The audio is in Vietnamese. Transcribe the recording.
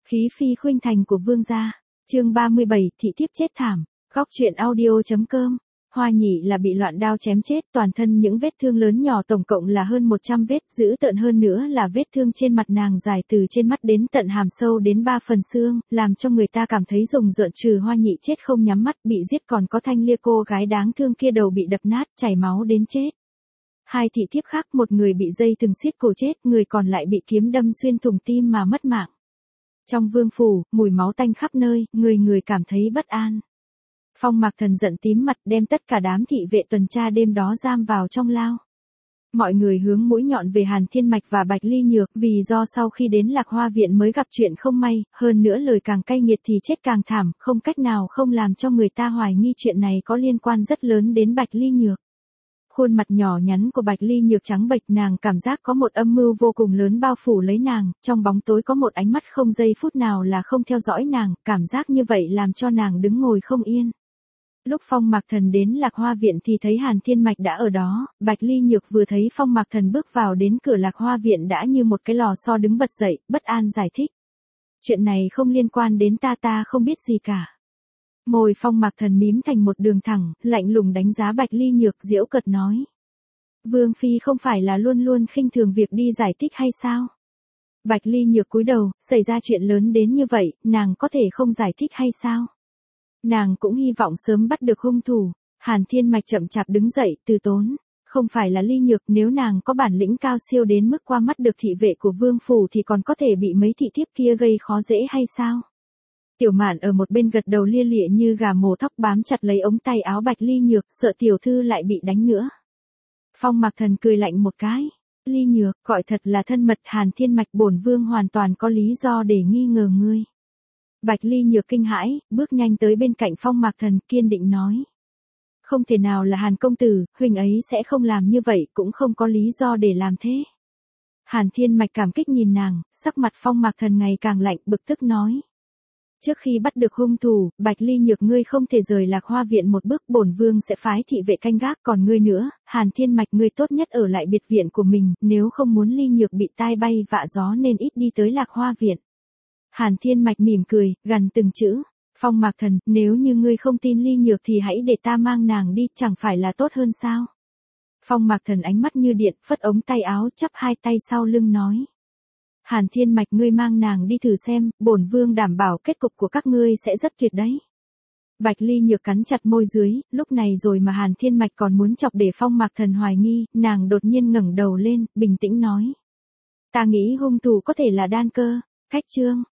Khí phi khuynh thành của vương gia. Chương 37, thị thiếp chết thảm. Góc truyện audio.com. Hoa Nhị là bị loạn đao chém chết, toàn thân những vết thương lớn nhỏ tổng cộng là hơn 100 vết, dữ tợn hơn nữa là vết thương trên mặt nàng dài từ trên mắt đến tận hàm sâu đến 3 phần xương, làm cho người ta cảm thấy rùng rợn. Trừ Hoa Nhị chết không nhắm mắt bị giết, còn có Thanh Lia cô gái đáng thương kia đầu bị đập nát, chảy máu đến chết. Hai thị thiếp khác, một người bị dây thừng xiết cổ chết, người còn lại bị kiếm đâm xuyên thủng tim mà mất mạng. Trong vương phủ, mùi máu tanh khắp nơi, người cảm thấy bất an. Phong Mạc Thần giận tím mặt, đem tất cả đám thị vệ tuần tra đêm đó giam vào trong lao. Mọi người hướng mũi nhọn về Hàn Thiên Mạch và Bạch Ly Nhược, vì do sau khi đến Lạc Hoa viện mới gặp chuyện không may, hơn nữa lời càng cay nghiệt thì chết càng thảm, không cách nào không làm cho người ta hoài nghi chuyện này có liên quan rất lớn đến Bạch Ly Nhược. Khuôn mặt nhỏ nhắn của Bạch Ly Nhược trắng bệch, nàng cảm giác có một âm mưu vô cùng lớn bao phủ lấy nàng, trong bóng tối có một ánh mắt không giây phút nào là không theo dõi nàng, cảm giác như vậy làm cho nàng đứng ngồi không yên. Lúc Phong Mạc Thần đến Lạc Hoa viện thì thấy Hàn Thiên Mạch đã ở đó, Bạch Ly Nhược vừa thấy Phong Mạc Thần bước vào đến cửa Lạc Hoa viện đã như một cái lò xo đứng bật dậy, bất an giải thích. Chuyện này không liên quan đến ta không biết gì cả. Môi Phong Mạc Thần mím thành một đường thẳng, lạnh lùng đánh giá Bạch Ly Nhược, giễu cợt nói. Vương Phi không phải là luôn luôn khinh thường việc đi giải thích hay sao? Bạch Ly Nhược cúi đầu, xảy ra chuyện lớn đến như vậy, nàng có thể không giải thích hay sao? Nàng cũng hy vọng sớm bắt được hung thủ. Hàn Thiên Mạch chậm chạp đứng dậy, từ tốn. Không phải là Ly Nhược, nếu nàng có bản lĩnh cao siêu đến mức qua mắt được thị vệ của vương phủ thì còn có thể bị mấy thị thiếp kia gây khó dễ hay sao? Tiểu Mạn ở một bên gật đầu lia lịa như gà mổ thóc, bám chặt lấy ống tay áo Bạch Ly Nhược, sợ tiểu thư lại bị đánh nữa. Phong Mạc Thần cười lạnh một cái. Ly Nhược, gọi thật là thân mật. Hàn Thiên Mạch, bổn vương hoàn toàn có lý do để nghi ngờ ngươi. Bạch Ly Nhược kinh hãi, bước nhanh tới bên cạnh Phong Mạc Thần, kiên định nói. Không thể nào là Hàn công tử, huynh ấy sẽ không làm như vậy, cũng không có lý do để làm thế. Hàn Thiên Mạch cảm kích nhìn nàng, sắc mặt Phong Mạc Thần ngày càng lạnh, bực tức nói. Trước khi bắt được hung thủ, Bạch Ly Nhược ngươi không thể rời Lạc Hoa viện một bước, bổn vương sẽ phái thị vệ canh gác, còn ngươi nữa, Hàn Thiên Mạch ngươi tốt nhất ở lại biệt viện của mình, nếu không muốn Ly Nhược bị tai bay vạ gió nên ít đi tới Lạc Hoa viện. Hàn Thiên Mạch mỉm cười, gằn từng chữ. Phong Mạc Thần, nếu như ngươi không tin Ly Nhược thì hãy để ta mang nàng đi, chẳng phải là tốt hơn sao? Phong Mạc Thần ánh mắt như điện, phất ống tay áo, chắp hai tay sau lưng nói. Hàn Thiên Mạch ngươi mang nàng đi thử xem, bổn vương đảm bảo kết cục của các ngươi sẽ rất tuyệt đấy. Bạch Ly Nhược cắn chặt môi dưới, lúc này rồi mà Hàn Thiên Mạch còn muốn chọc để Phong Mạc Thần hoài nghi, nàng đột nhiên ngẩng đầu lên, bình tĩnh nói. Ta nghĩ hung thủ có thể là Đan Cơ. Cách chương